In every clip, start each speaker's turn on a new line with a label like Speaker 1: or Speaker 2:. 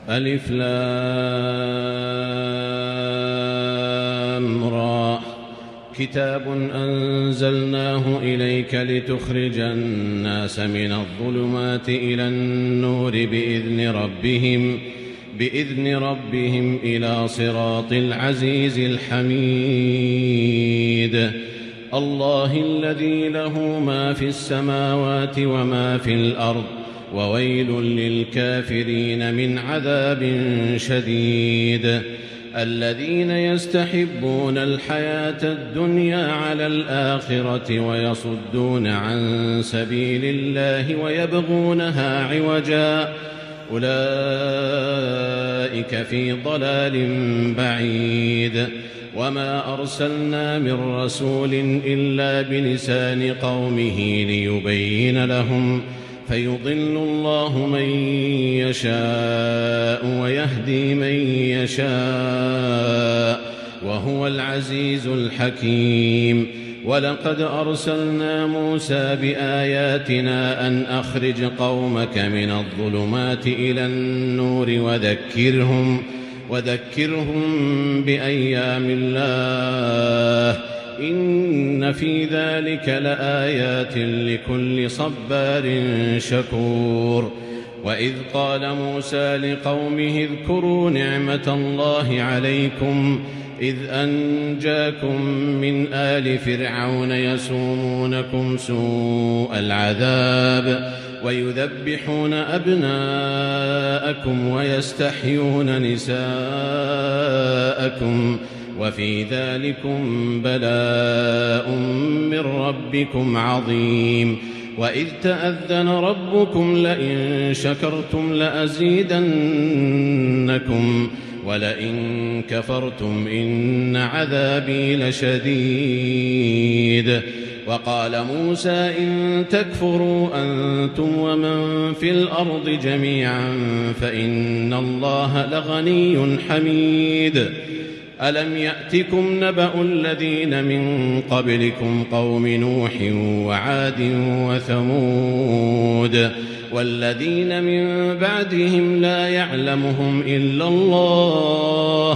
Speaker 1: ألف لام را كتاب أنزلناه إليك لتخرج الناس من الظلمات إلى النور بإذن ربهم إلى صراط العزيز الحميد الله الذي له ما في السماوات وما في الأرض وويل للكافرين من عذاب شديد الذين يستحبون الحياة الدنيا على الآخرة ويصدون عن سبيل الله ويبغونها عوجا أولئك في ضلال بعيد وما أرسلنا من رسول إلا بلسان قومه ليبين لهم فيضل الله من يشاء ويهدي من يشاء وهو العزيز الحكيم ولقد أرسلنا موسى بآياتنا أن أخرج قومك من الظلمات إلى النور وذكرهم بأيام الله إن في ذلك لآيات لكل صبار شكور وإذ قال موسى لقومه اذكروا نعمة الله عليكم إذ أنجاكم من آل فرعون يسومونكم سوء العذاب ويذبحون أبناءكم ويستحيون نساءكم وفي ذلكم بلاء من ربكم عظيم وإذ تأذن ربكم لئن شكرتم لأزيدنكم ولئن كفرتم إن عذابي لشديد وقال موسى إن تكفروا أنتم ومن في الأرض جميعا فإن الله لغني حميد ألم يأتكم نبأ الذين من قبلكم قوم نوح وعاد وثمود والذين من بعدهم لا يعلمهم إلا الله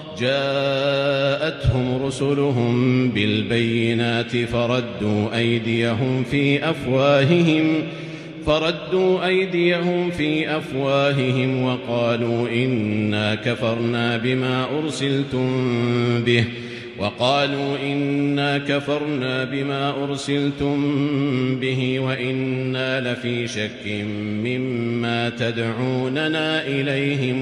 Speaker 1: جاءتهم رسلهم بالبينات فردوا أيديهم في أفواههم وقالوا إنا كفرنا بما أرسلتم به وإنا لفي شك مما تدعوننا إليه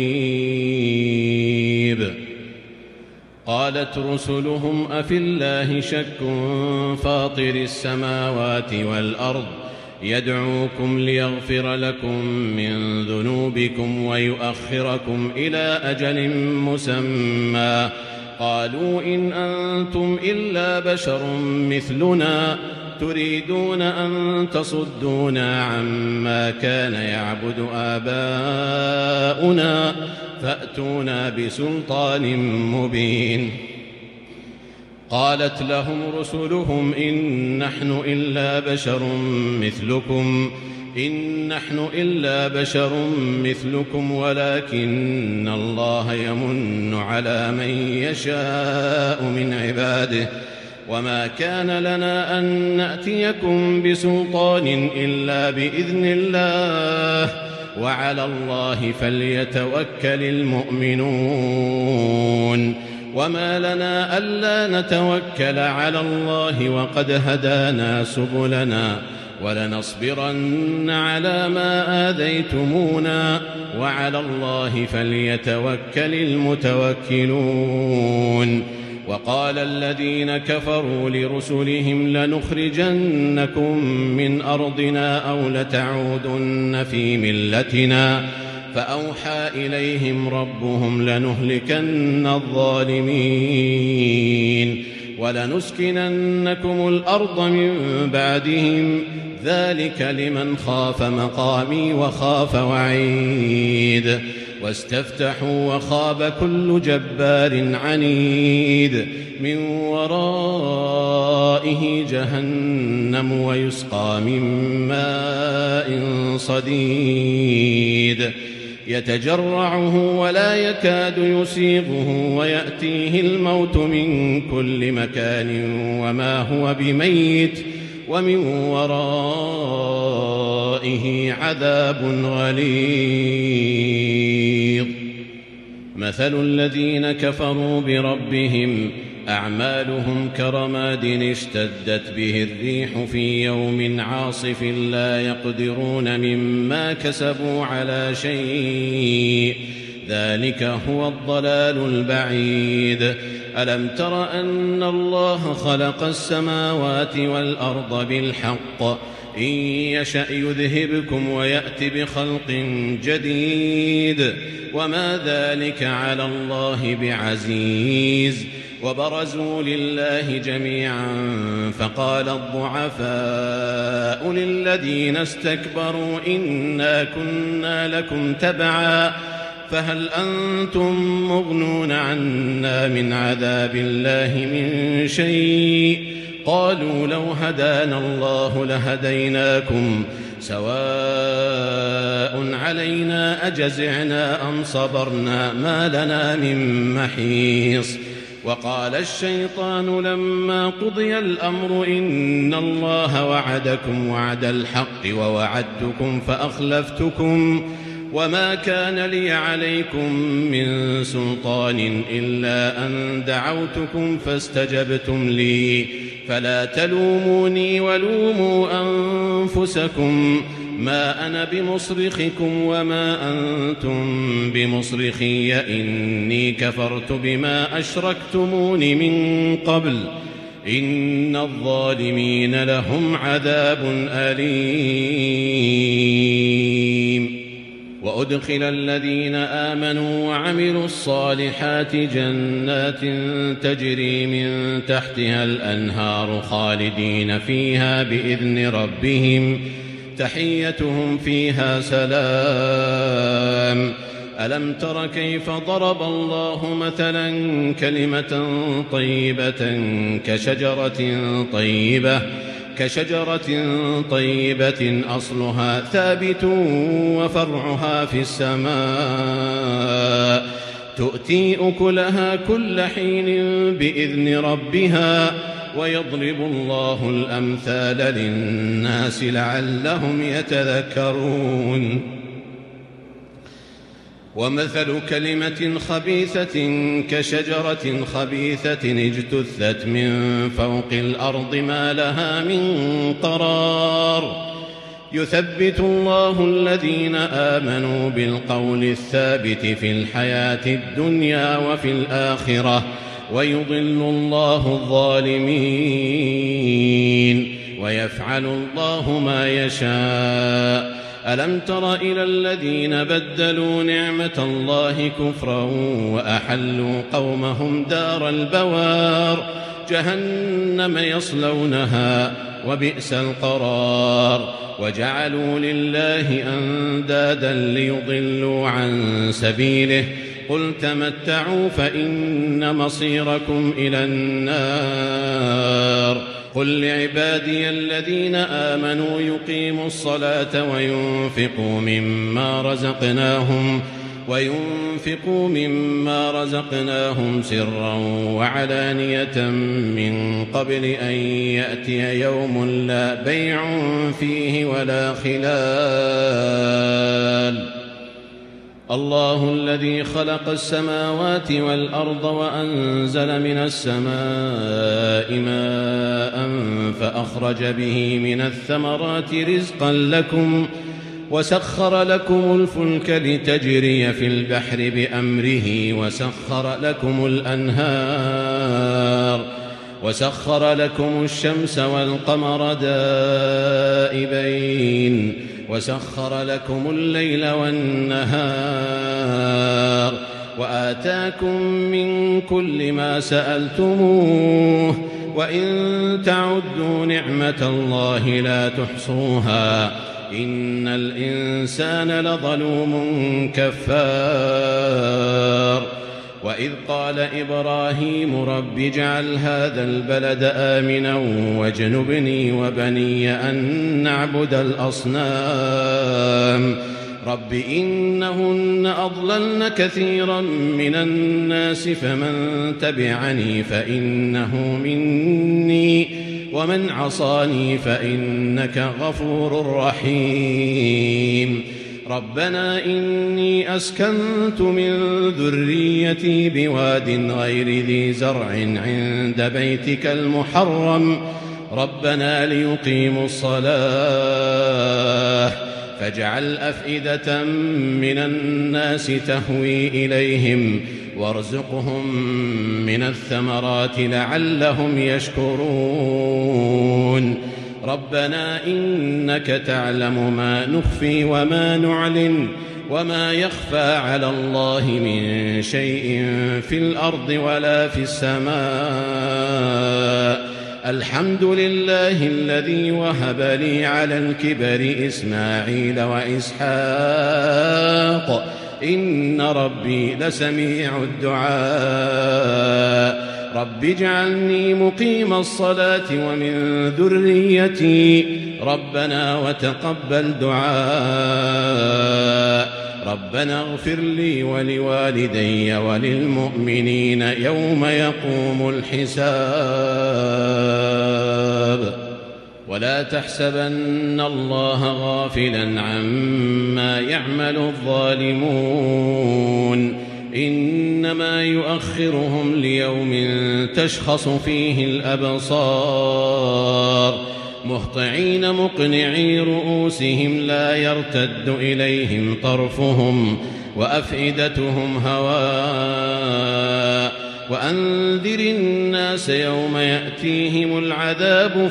Speaker 1: مريب قالت رسلهم أفي الله شك فاطر السماوات والأرض يدعوكم ليغفر لكم من ذنوبكم ويؤخركم إلى أجل مسمى قالوا إن أنتم إلا بشر مثلنا تريدون أن تصدونا عما كان يعبد آباؤنا فأتونا بسلطان مبين قالت لهم رسلهم إن نحن إلا بشر مثلكم ولكن الله يمن على من يشاء من عباده وما كان لنا أن نأتيكم بسلطان إلا بإذن الله وعلى الله فليتوكل المؤمنون وما لنا ألا نتوكل على الله وقد هدانا سبلنا ولنصبرن على ما آذيتمونا وعلى الله فليتوكل المتوكلون وقال الذين كفروا لرسلهم لنخرجنكم من أرضنا أو لتعودن في ملتنا فأوحى إليهم ربهم لنهلكن الظالمين ولنسكننكم الأرض من بعدهم ذلك لمن خاف مقامي وخاف وعيد واستفتحوا وخاب كل جبار عنيد من ورائه جهنم ويسقى من ماء صديد يتجرعه ولا يكاد يسيغه ويأتيه الموت من كل مكان وما هو بميت ومن ورائه عذاب غليظ. مثل الذين كفروا بربهم أعمالهم كرماد اشتدت به الريح في يوم عاصف لا يقدرون مما كسبوا على شيء ذلك هو الضلال البعيد. ألم تر أن الله خلق السماوات والأرض بالحق إن يشأ يذهبكم ويأت بخلق جديد وما ذلك على الله بعزيز. وبرزوا لله جميعا فقال الضعفاء للذين استكبروا إنا كنا لكم تبعا فهل أنتم مغنون عنا من عذاب الله من شيء قالوا لو هدانا الله لهديناكم سواء علينا أجزعنا أم صبرنا ما لنا من محيص. وقال الشيطان لما قضي الأمر إن الله وعدكم وعد الحق ووعدتكم فأخلفتكم وما كان لي عليكم من سلطان إلا أن دعوتكم فاستجبتم لي فلا تلوموني ولوموا أنفسكم ما أنا بمصرخكم وما أنتم بمصرخي إني كفرت بما أشركتمون من قبل إن الظالمين لهم عذاب أليم. وأدخل الذين آمنوا وعملوا الصالحات جنات تجري من تحتها الأنهار خالدين فيها بإذن ربهم تحيتهم فيها سلام. ألم تر كيف ضرب الله مثلا كلمة كشجرة طيبة أصلها ثابت وفرعها في السماء تؤتي أكلها كل حين بإذن ربها ويضرب الله الأمثال للناس لعلهم يتذكرون. ومثل كلمة خبيثة كشجرة خبيثة اجتثت من فوق الأرض ما لها من قرار يثبت الله الذين آمنوا بالقول الثابت في الحياة الدنيا وفي الآخرة ويضل الله الظالمين ويفعل الله ما يشاء. ألم تر إلى الذين بدلوا نعمة الله كفرا وأحلوا قومهم دار البوار جهنم يصلونها وبئس القرار وجعلوا لله أندادا ليضلوا عن سبيله قل تمتعوا فإن مصيركم إلى النار. قل لعبادي الذين آمنوا يقيموا الصلاة وينفقوا مما رزقناهم سرا وعلانية من قبل أن يأتي يوم لا بيع فيه ولا خلال. الله الذي خلق السماوات والأرض وأنزل من السماء ماء فأخرج به من الثمرات رزقا لكم وسخر لكم الفلك لتجري في البحر بأمره وسخر لكم الشمس والقمر دائبين وسخر لكم الليل والنهار وآتاكم من كل ما سألتموه وإن تعدوا نعمة الله لا تحصوها إن الإنسان لظلوم كفار. وإذ قال إبراهيم رب اجعل هذا البلد آمنا واجنبني وبني أن نعبد الأصنام رب إنهن أضللن كثيرا من الناس فمن تبعني فإنه مني ومن عصاني فإنك غفور رحيم ربنا إني أسكنت من ذريتي بواد غير ذي زرع عند بيتك المحرم ربنا ليقيموا الصلاة فاجعل أفئدة من الناس تهوي إليهم وارزقهم من الثمرات لعلهم يشكرون ربنا إنك تعلم ما نخفي وما نعلن وما يخفى على الله من شيء في الأرض ولا في السماء الحمد لله الذي وهب لي على الكبر إسماعيل وإسحاق إن ربي لسميع الدعاء رب اجعلني مقيم الصلاة ومن ذريتي ربنا وتقبل دعاء ربنا اغفر لي ولوالدي وللمؤمنين يوم يقوم الحساب ولا تحسبن الله غافلا عما يعمل الظالمون إنما يؤخرهم ليوم تشخص فيه الأبصار مهطعين مقنعي رؤوسهم لا يرتد إليهم طرفهم وأفئدتهم هواء وأنذر الناس يوم يأتيهم العذاب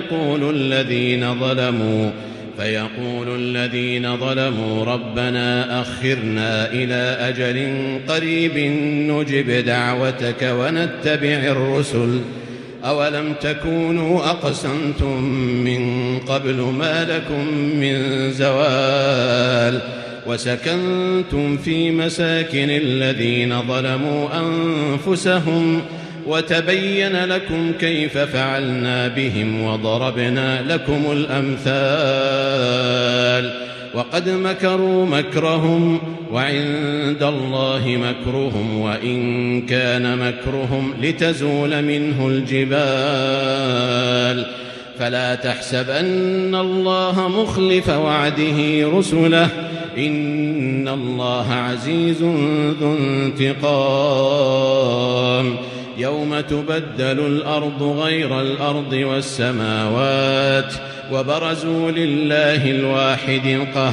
Speaker 1: فيقول الذين ظلموا ربنا أخرنا إلى أجل قريب نجب دعوتك ونتبع الرسل أولم تكونوا أقسمتم من قبل ما لكم من زوال وسكنتم في مساكن الذين ظلموا أنفسهم وتبين لكم كيف فعلنا بهم وضربنا لكم الأمثال وقد مكروا مكرهم وعند الله مكرهم وإن كان مكرهم لتزول منه الجبال فلا تحسبن الله مخلف وعده رسله إن الله عزيز ذو انتقام يوم تبدل الأرض غير الأرض والسماوات وبرزوا لله الواحد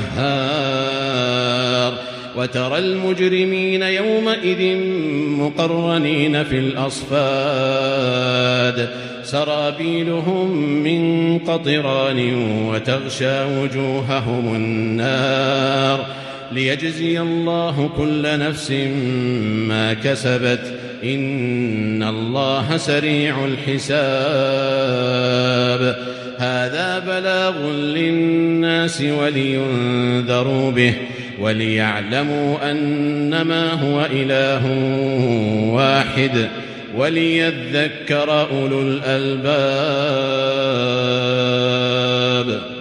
Speaker 1: القهار وترى المجرمين يومئذ مقرنين في الأصفاد سرابيلهم من قطران وتغشى وجوههم النار ليجزي الله كل نفس ما كسبت إن الله سريع الحساب هذا بلاغ للناس ولينذروا به وليعلموا أنما هو إله واحد وليذكر أولو الألباب